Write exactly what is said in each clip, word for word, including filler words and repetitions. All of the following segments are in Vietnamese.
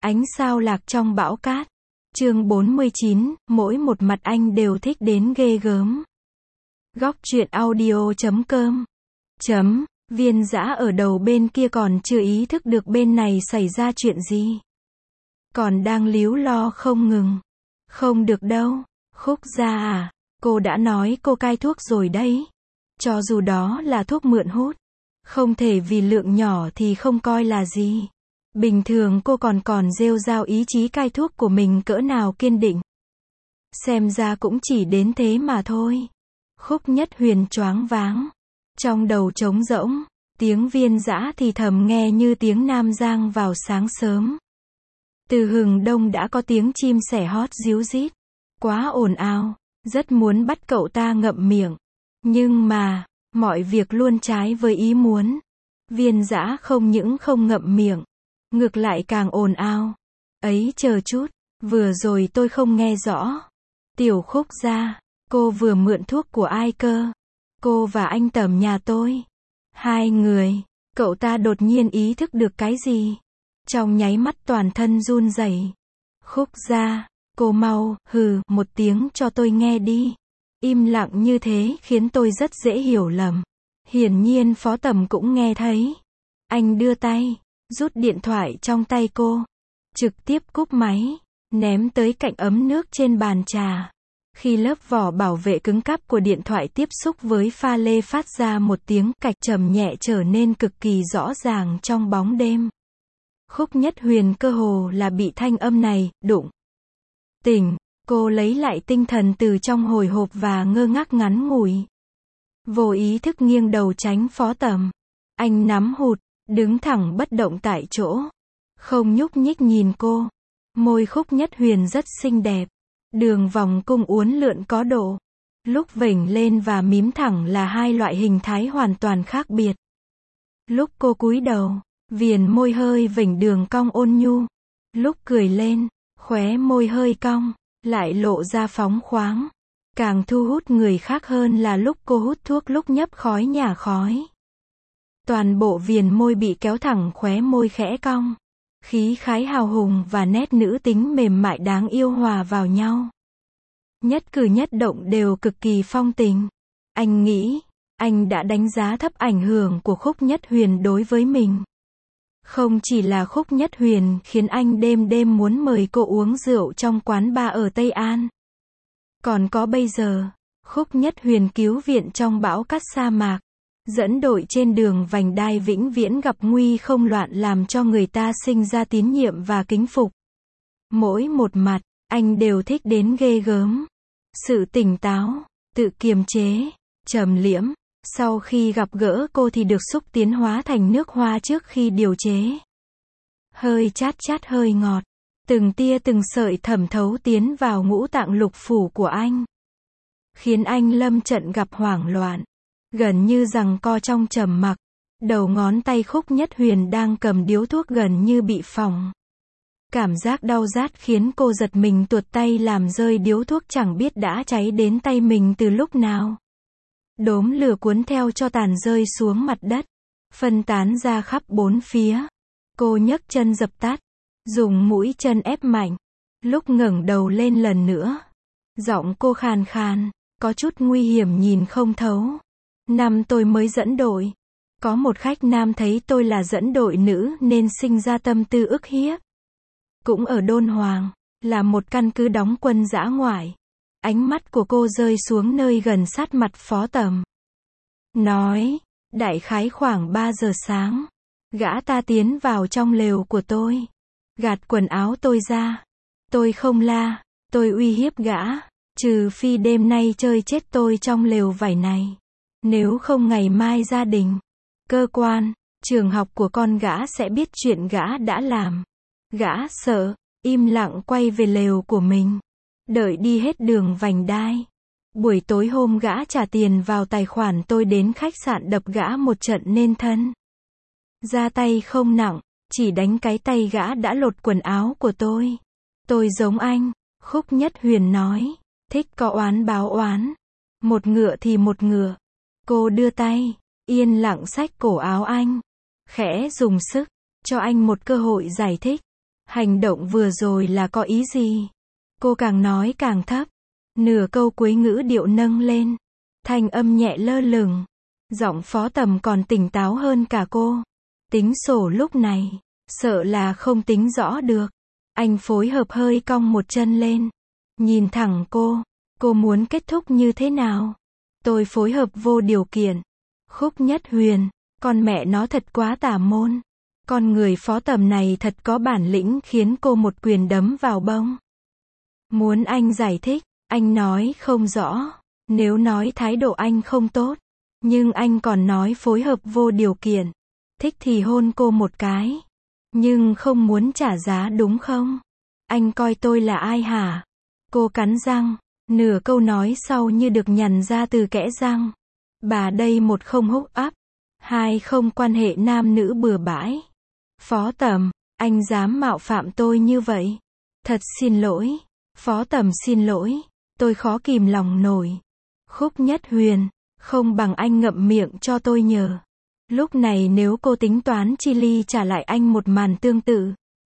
Ánh sao lạc trong bão cát. Chương bốn mươi chín, mỗi một mặt anh đều thích đến ghê gớm. Góc truyện audio chấm com. Chấm, Viên Dã ở đầu bên kia còn chưa ý thức được bên này xảy ra chuyện gì. Còn đang líu lo không ngừng. Không được đâu, Khúc gia à, cô đã nói cô cai thuốc rồi đấy. Cho dù đó là thuốc mượn hút. Không thể vì lượng nhỏ thì không coi là gì. Bình thường cô còn còn rêu rao ý chí cai thuốc của mình cỡ nào kiên định. Xem ra cũng chỉ đến thế mà thôi. Khúc Nhất Huyền choáng váng. Trong đầu trống rỗng, tiếng Viên Dã thì thầm nghe như tiếng Nam Giang vào sáng sớm. Từ hừng đông đã có tiếng chim sẻ hót ríu rít. Quá ồn ào, rất muốn bắt cậu ta ngậm miệng. Nhưng mà, mọi việc luôn trái với ý muốn. Viên Dã không những không ngậm miệng, ngược lại càng ồn ào. Ấy chờ chút, vừa rồi tôi không nghe rõ. Tiểu Khúc gia, cô vừa mượn thuốc của ai cơ? Cô và anh Tầm nhà tôi. Hai người, cậu ta đột nhiên ý thức được cái gì? Trong nháy mắt toàn thân run rẩy. Khúc gia, cô mau, hừ, một tiếng cho tôi nghe đi. Im lặng như thế khiến tôi rất dễ hiểu lầm. Hiển nhiên Phó Tầm cũng nghe thấy. Anh đưa tay, rút điện thoại trong tay cô. Trực tiếp cúp máy, ném tới cạnh ấm nước trên bàn trà. Khi lớp vỏ bảo vệ cứng cáp của điện thoại tiếp xúc với pha lê phát ra một tiếng cạch trầm nhẹ trở nên cực kỳ rõ ràng trong bóng đêm. Khúc Nhất Huyền cơ hồ là bị thanh âm này đụng tỉnh. Cô lấy lại tinh thần từ trong hồi hộp và ngơ ngác ngắn ngủi. Vô ý thức nghiêng đầu tránh Phó Tầm. Anh nắm hụt, đứng thẳng bất động tại chỗ. Không nhúc nhích nhìn cô. Môi Khúc Nhất Huyền rất xinh đẹp. Đường vòng cung uốn lượn có độ. Lúc vểnh lên và mím thẳng là hai loại hình thái hoàn toàn khác biệt. Lúc cô cúi đầu, viền môi hơi vểnh đường cong ôn nhu. Lúc cười lên, khóe môi hơi cong, lại lộ ra phóng khoáng. Càng thu hút người khác hơn là lúc cô hút thuốc lúc nhấp khói nhả khói. Toàn bộ viền môi bị kéo thẳng, khóe môi khẽ cong. Khí khái hào hùng và nét nữ tính mềm mại đáng yêu hòa vào nhau. Nhất cử nhất động đều cực kỳ phong tình. Anh nghĩ, anh đã đánh giá thấp ảnh hưởng của Khúc Nhất Huyền đối với mình. Không chỉ là Khúc Nhất Huyền khiến anh đêm đêm muốn mời cô uống rượu trong quán bar ở Tây An. Còn có bây giờ, Khúc Nhất Huyền cứu viện trong bão cát sa mạc. Dẫn đội trên đường vành đai vĩnh viễn gặp nguy không loạn làm cho người ta sinh ra tín nhiệm và kính phục. Mỗi một mặt, anh đều thích đến ghê gớm. Sự tỉnh táo, tự kiềm chế, trầm liễm. Sau khi gặp gỡ cô thì được xúc tiến hóa thành nước hoa trước khi điều chế. Hơi chát chát hơi ngọt. Từng tia từng sợi thẩm thấu tiến vào ngũ tạng lục phủ của anh. Khiến anh lâm trận gặp hoảng loạn. Gần như giằng co trong trầm mặc. Đầu ngón tay Khúc Nhất Huyền đang cầm điếu thuốc gần như bị phỏng. Cảm giác đau rát khiến cô giật mình tuột tay làm rơi điếu thuốc, chẳng biết đã cháy đến tay mình từ lúc nào. Đốm lửa cuốn theo cho tàn rơi xuống mặt đất, phân tán ra khắp bốn phía. Cô nhấc chân dập tắt, dùng mũi chân ép mạnh. Lúc ngẩng đầu lên lần nữa, giọng cô khàn khàn, có chút nguy hiểm nhìn không thấu. Năm tôi mới dẫn đội, có một khách nam thấy tôi là dẫn đội nữ nên sinh ra tâm tư ức hiếp. Cũng ở Đôn Hoàng, là một căn cứ đóng quân dã ngoại. Ánh mắt của cô rơi xuống nơi gần sát mặt Phó Tầm. Nói, đại khái khoảng ba giờ sáng, gã ta tiến vào trong lều của tôi. Gạt quần áo tôi ra. Tôi không la, tôi uy hiếp gã. Trừ phi đêm nay chơi chết tôi trong lều vải này. Nếu không ngày mai gia đình, cơ quan, trường học của con gã sẽ biết chuyện gã đã làm. Gã sợ, im lặng quay về lều của mình. Đợi đi hết đường vành đai. Buổi tối hôm gã trả tiền vào tài khoản tôi đến khách sạn đập gã một trận nên thân. Ra tay không nặng, chỉ đánh cái tay gã đã lột quần áo của tôi. Tôi giống anh, Khúc Nhất Huyền nói. Thích có oán báo oán. Một ngựa thì một ngựa. Cô đưa tay, yên lặng xách cổ áo anh. Khẽ dùng sức, cho anh một cơ hội giải thích. Hành động vừa rồi là có ý gì? Cô càng nói càng thấp. Nửa câu cuối ngữ điệu nâng lên. Thanh âm nhẹ lơ lửng. Giọng Phó Tầm còn tỉnh táo hơn cả cô. Tính sổ lúc này, sợ là không tính rõ được. Anh phối hợp hơi cong một chân lên. Nhìn thẳng cô. Cô muốn kết thúc như thế nào? Tôi phối hợp vô điều kiện. Khúc Nhất Huyền, con mẹ nó thật quá tà môn. Con người Phó Tầm này thật có bản lĩnh khiến cô một quyền đấm vào bông. Muốn anh giải thích, anh nói không rõ. Nếu nói thái độ anh không tốt, nhưng anh còn nói phối hợp vô điều kiện. Thích thì hôn cô một cái. Nhưng không muốn trả giá đúng không? Anh coi tôi là ai hả? Cô cắn răng. Nửa câu nói sau như được nhằn ra từ kẽ răng. Bà đây một không húc ắp. Hai không quan hệ nam nữ bừa bãi. Phó Tầm, anh dám mạo phạm tôi như vậy. Thật xin lỗi. Phó Tầm xin lỗi. Tôi khó kìm lòng nổi. Khúc Nhất Huyền, không bằng anh ngậm miệng cho tôi nhờ. Lúc này nếu cô tính toán chi ly trả lại anh một màn tương tự.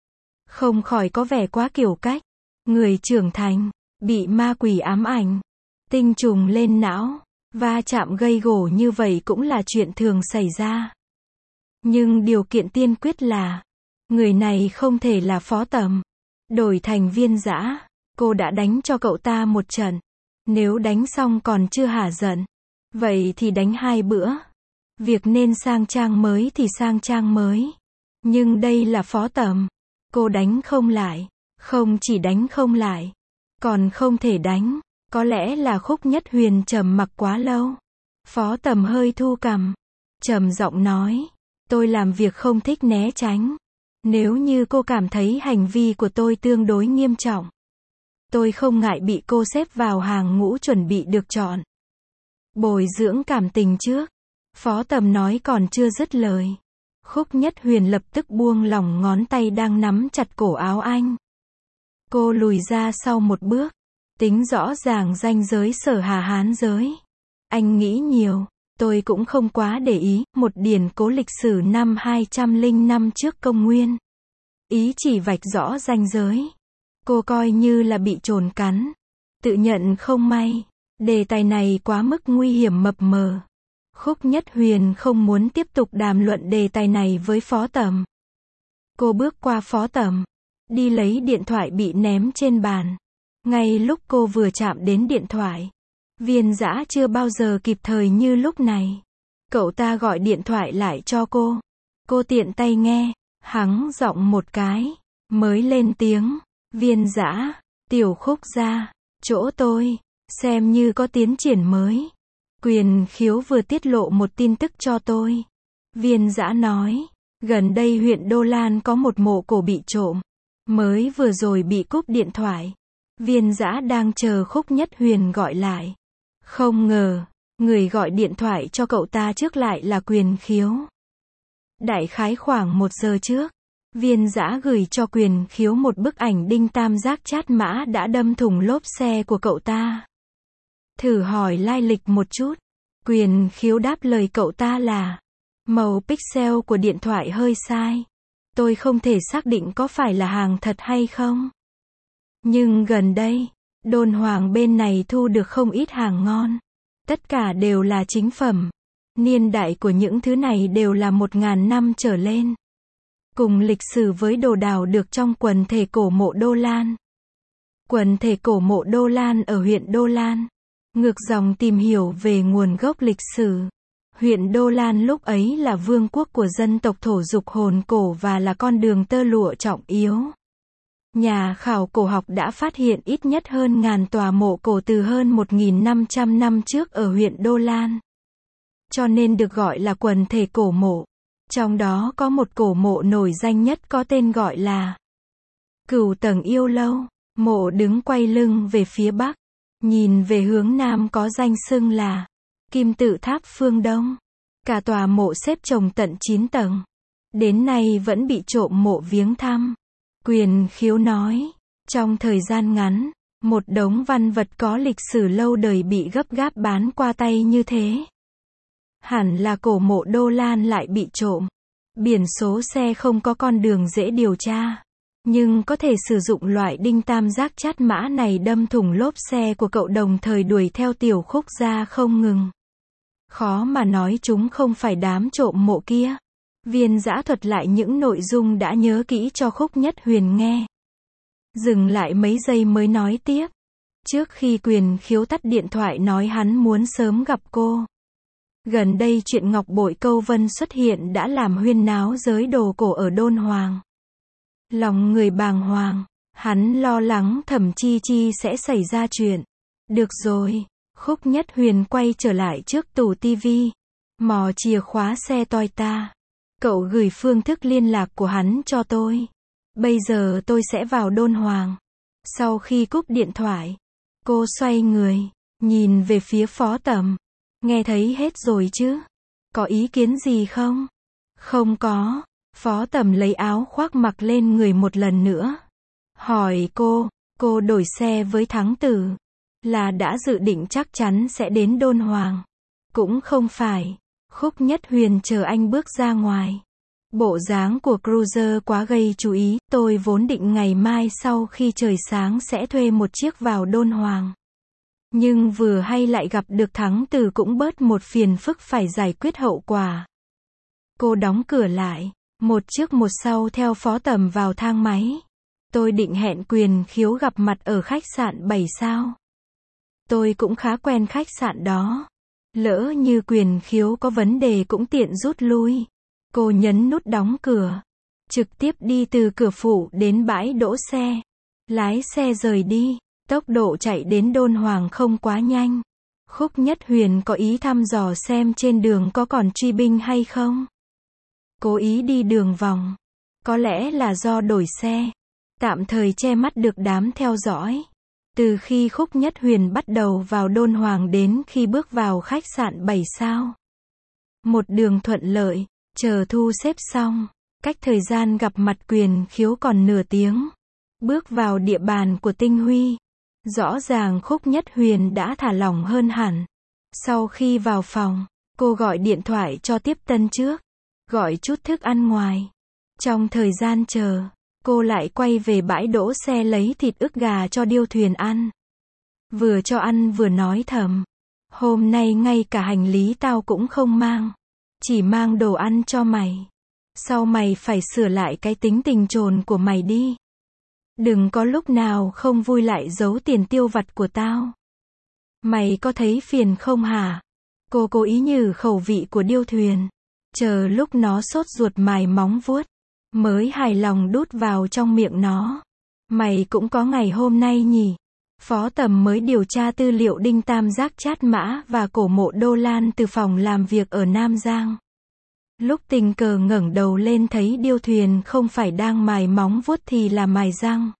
Không khỏi có vẻ quá kiểu cách. Người trưởng thành, bị ma quỷ ám ảnh. Tinh trùng lên não. Va chạm gây gổ như vậy cũng là chuyện thường xảy ra. Nhưng điều kiện tiên quyết là, người này không thể là Phó Tầm. Đổi thành Viên Dã, cô đã đánh cho cậu ta một trận. Nếu đánh xong còn chưa hả giận, vậy thì đánh hai bữa. Việc nên sang trang mới thì sang trang mới. Nhưng đây là Phó Tầm. Cô đánh không lại. Không chỉ đánh không lại, còn không thể đánh. Có lẽ là Khúc Nhất Huyền trầm mặc quá lâu. Phó Tầm hơi thu cằm. Trầm giọng nói. Tôi làm việc không thích né tránh. Nếu như cô cảm thấy hành vi của tôi tương đối nghiêm trọng, tôi không ngại bị cô xếp vào hàng ngũ chuẩn bị được chọn. Bồi dưỡng cảm tình trước. Phó Tầm nói còn chưa dứt lời. Khúc Nhất Huyền lập tức buông lỏng ngón tay đang nắm chặt cổ áo anh. Cô lùi ra sau một bước. Tính rõ ràng ranh giới Sở Hà Hán giới. Anh nghĩ nhiều. Tôi cũng không quá để ý. Một điển cố lịch sử năm hai trăm lẻ năm trước công nguyên. Ý chỉ vạch rõ ranh giới. Cô coi như là bị trồn cắn. Tự nhận không may. Đề tài này quá mức nguy hiểm mập mờ. Khúc Nhất Huyền không muốn tiếp tục đàm luận đề tài này với Phó Tầm. Cô bước qua Phó Tầm. Đi lấy điện thoại bị ném trên bàn. Ngay lúc cô vừa chạm đến điện thoại, Viên Dã chưa bao giờ kịp thời như lúc này. Cậu ta gọi điện thoại lại cho cô. Cô tiện tay nghe, hắng giọng một cái, mới lên tiếng. Viên Dã, Tiểu Khúc gia, chỗ tôi, xem như có tiến triển mới. Quyền Khiếu vừa tiết lộ một tin tức cho tôi. Viên Dã nói, gần đây huyện Đô Lan có một mộ cổ bị trộm. Mới vừa rồi bị cúp điện thoại. Viên Dã đang chờ Khúc Nhất Huyền gọi lại. Không ngờ, người gọi điện thoại cho cậu ta trước lại là Quyền Khiếu. Đại khái khoảng một giờ trước, Viên Dã gửi cho Quyền Khiếu một bức ảnh đinh tam giác chát mã đã đâm thủng lốp xe của cậu ta. Thử hỏi lai lịch một chút. Quyền Khiếu đáp lời cậu ta là, màu pixel của điện thoại hơi sai. Tôi không thể xác định có phải là hàng thật hay không. Nhưng gần đây, đồn hoàng bên này thu được không ít hàng ngon. Tất cả đều là chính phẩm. Niên đại của những thứ này đều là một ngàn năm trở lên. Cùng lịch sử với đồ đào được trong quần thể cổ mộ Đô Lan. Quần thể cổ mộ Đô Lan ở huyện Đô Lan. Ngược dòng tìm hiểu về nguồn gốc lịch sử. Huyện Đô Lan lúc ấy là vương quốc của dân tộc thổ dục hồn cổ và là con đường tơ lụa trọng yếu. Nhà khảo cổ học đã phát hiện ít nhất hơn ngàn tòa mộ cổ từ hơn một nghìn năm trăm năm trước ở huyện Đô Lan. Cho nên được gọi là quần thể cổ mộ. Trong đó có một cổ mộ nổi danh nhất có tên gọi là Cửu Tầng Yêu Lâu. Mộ đứng quay lưng về phía bắc. Nhìn về hướng nam có danh xưng là Kim Tự Tháp phương Đông. Cả tòa mộ xếp chồng tận chín tầng. Đến nay vẫn bị trộm mộ viếng thăm. Quyền Khiếu nói, trong thời gian ngắn, một đống văn vật có lịch sử lâu đời bị gấp gáp bán qua tay như thế. Hẳn là cổ mộ Đô Lan lại bị trộm. Biển số xe không có con đường dễ điều tra. Nhưng có thể sử dụng loại đinh tam giác chát mã này đâm thủng lốp xe của cậu đồng thời đuổi theo Tiểu Khúc ra không ngừng. Khó mà nói chúng không phải đám trộm mộ kia. Viên Dã thuật lại những nội dung đã nhớ kỹ cho Khúc Nhất Huyền nghe. Dừng lại mấy giây mới nói tiếp. Trước khi Quyền Khiếu tắt điện thoại nói hắn muốn sớm gặp cô. Gần đây chuyện Ngọc Bội Câu Vân xuất hiện đã làm huyên náo giới đồ cổ ở Đôn Hoàng. Lòng người bàng hoàng, hắn lo lắng Thẩm Chi Chi sẽ xảy ra chuyện. Được rồi, Khúc Nhất Huyền quay trở lại trước tủ tivi, mò chìa khóa xe Toyota. Cậu gửi phương thức liên lạc của hắn cho tôi. Bây giờ tôi sẽ vào Đôn Hoàng. Sau khi cúp điện thoại, cô xoay người, nhìn về phía Phó Tầm. Nghe thấy hết rồi chứ? Có ý kiến gì không? Không có. Phó Tầm lấy áo khoác mặc lên người một lần nữa. Hỏi cô, cô đổi xe với Thắng Tử. Là đã dự định chắc chắn sẽ đến Đôn Hoàng. Cũng không phải. Khúc Nhất Huyền chờ anh bước ra ngoài. Bộ dáng của Cruiser quá gây chú ý, tôi vốn định ngày mai sau khi trời sáng sẽ thuê một chiếc vào Đôn Hoàng. Nhưng vừa hay lại gặp được Thắng Tử cũng bớt một phiền phức phải giải quyết hậu quả. Cô đóng cửa lại, một trước một sau theo Phó Tầm vào thang máy. Tôi định hẹn Quyền Khiếu gặp mặt ở khách sạn bảy sao. Tôi cũng khá quen khách sạn đó. Lỡ như Quyền Khiếu có vấn đề cũng tiện rút lui. Cô nhấn nút đóng cửa. Trực tiếp đi từ cửa phụ đến bãi đỗ xe. Lái xe rời đi. Tốc độ chạy đến Đôn Hoàng không quá nhanh. Khúc Nhất Huyền có ý thăm dò xem trên đường có còn truy binh hay không. Cố ý đi đường vòng. Có lẽ là do đổi xe. Tạm thời che mắt được đám theo dõi. Từ khi Khúc Nhất Huyền bắt đầu vào Đôn Hoàng đến khi bước vào khách sạn bảy sao. Một đường thuận lợi, chờ thu xếp xong. Cách thời gian gặp mặt Quyền Khiếu còn nửa tiếng. Bước vào địa bàn của Tinh Huy. Rõ ràng Khúc Nhất Huyền đã thả lỏng hơn hẳn. Sau khi vào phòng, cô gọi điện thoại cho tiếp tân trước. Gọi chút thức ăn ngoài. Trong thời gian chờ, cô lại quay về bãi đỗ xe lấy thịt ức gà cho Điêu Thuyền ăn. Vừa cho ăn vừa nói thầm. Hôm nay ngay cả hành lý tao cũng không mang. Chỉ mang đồ ăn cho mày. Sau mày phải sửa lại cái tính tình trồn của mày đi. Đừng có lúc nào không vui lại giấu tiền tiêu vặt của tao. Mày có thấy phiền không hả? Cô cố ý nhử khẩu vị của Điêu Thuyền. Chờ lúc nó sốt ruột mài móng vuốt. Mới hài lòng đút vào trong miệng nó. Mày cũng có ngày hôm nay nhỉ? Phó Tầm mới điều tra tư liệu đinh tam giác chát mã và cổ mộ Đô Lan từ phòng làm việc ở Nam Giang. Lúc tình cờ ngẩng đầu lên thấy Điêu Thuyền không phải đang mài móng vuốt thì là mài răng.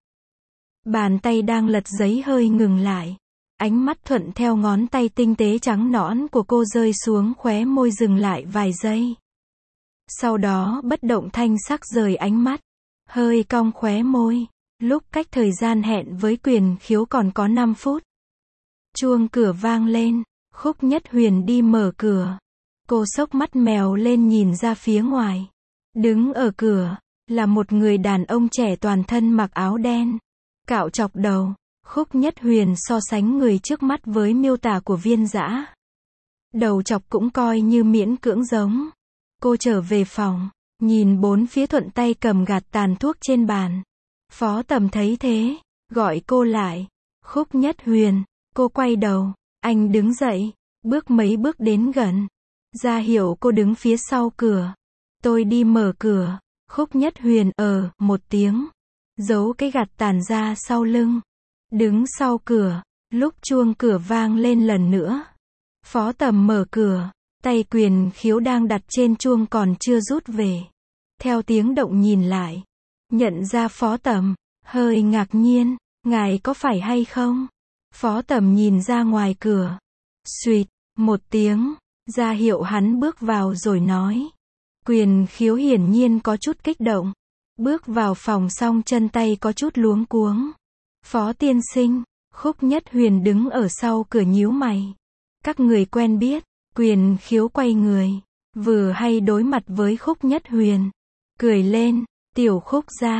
Bàn tay đang lật giấy hơi ngừng lại. Ánh mắt thuận theo ngón tay tinh tế trắng nõn của cô rơi xuống khóe môi dừng lại vài giây. Sau đó bất động thanh sắc rời ánh mắt. Hơi cong khóe môi. Lúc cách thời gian hẹn với Quyền Khiếu còn có năm phút. Chuông cửa vang lên. Khúc Nhất Huyền đi mở cửa. Cô xốc mắt mèo lên nhìn ra phía ngoài. Đứng ở cửa, là một người đàn ông trẻ toàn thân mặc áo đen. Cạo chọc đầu. Khúc Nhất Huyền so sánh người trước mắt với miêu tả của Viên Dã. Đầu chọc cũng coi như miễn cưỡng giống. Cô trở về phòng, nhìn bốn phía thuận tay cầm gạt tàn thuốc trên bàn. Phó Tầm thấy thế, gọi cô lại. Khúc Nhất Huyền, cô quay đầu, anh đứng dậy, bước mấy bước đến gần. Ra hiệu cô đứng phía sau cửa. Tôi đi mở cửa. Khúc Nhất Huyền ờ một tiếng. Giấu cái gạt tàn ra sau lưng. Đứng sau cửa. Lúc chuông cửa vang lên lần nữa. Phó Tầm mở cửa. Tay Quyền Khiếu đang đặt trên chuông còn chưa rút về. Theo tiếng động nhìn lại. Nhận ra Phó Tầm. Hơi ngạc nhiên. Ngài có phải hay không? Phó Tầm nhìn ra ngoài cửa. Suýt. Một tiếng. Ra hiệu hắn bước vào rồi nói. Quyền Khiếu hiển nhiên có chút kích động. Bước vào phòng xong chân tay có chút luống cuống. Phó tiên sinh. Khúc Nhất Huyền đứng ở sau cửa nhíu mày. Các người quen biết. Quyền Khiếu quay người. Vừa hay đối mặt với Khúc Nhất Huyền. Cười lên. Tiểu Khúc gia.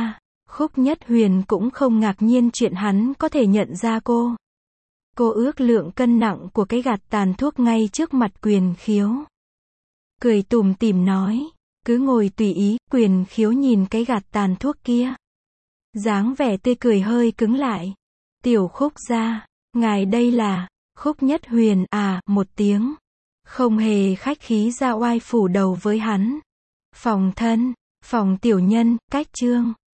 Khúc Nhất Huyền cũng không ngạc nhiên chuyện hắn có thể nhận ra cô. Cô ước lượng cân nặng của cái gạt tàn thuốc ngay trước mặt Quyền Khiếu. Cười tủm tỉm nói, cứ ngồi tùy ý. Quyền Khiếu nhìn cái gạt tàn thuốc kia. Dáng vẻ tươi cười hơi cứng lại. Tiểu Khúc gia, ngài đây là... Khúc Nhất Huyền à, một tiếng. Không hề khách khí ra oai phủ đầu với hắn. Phòng thân, phòng tiểu nhân, cách trương.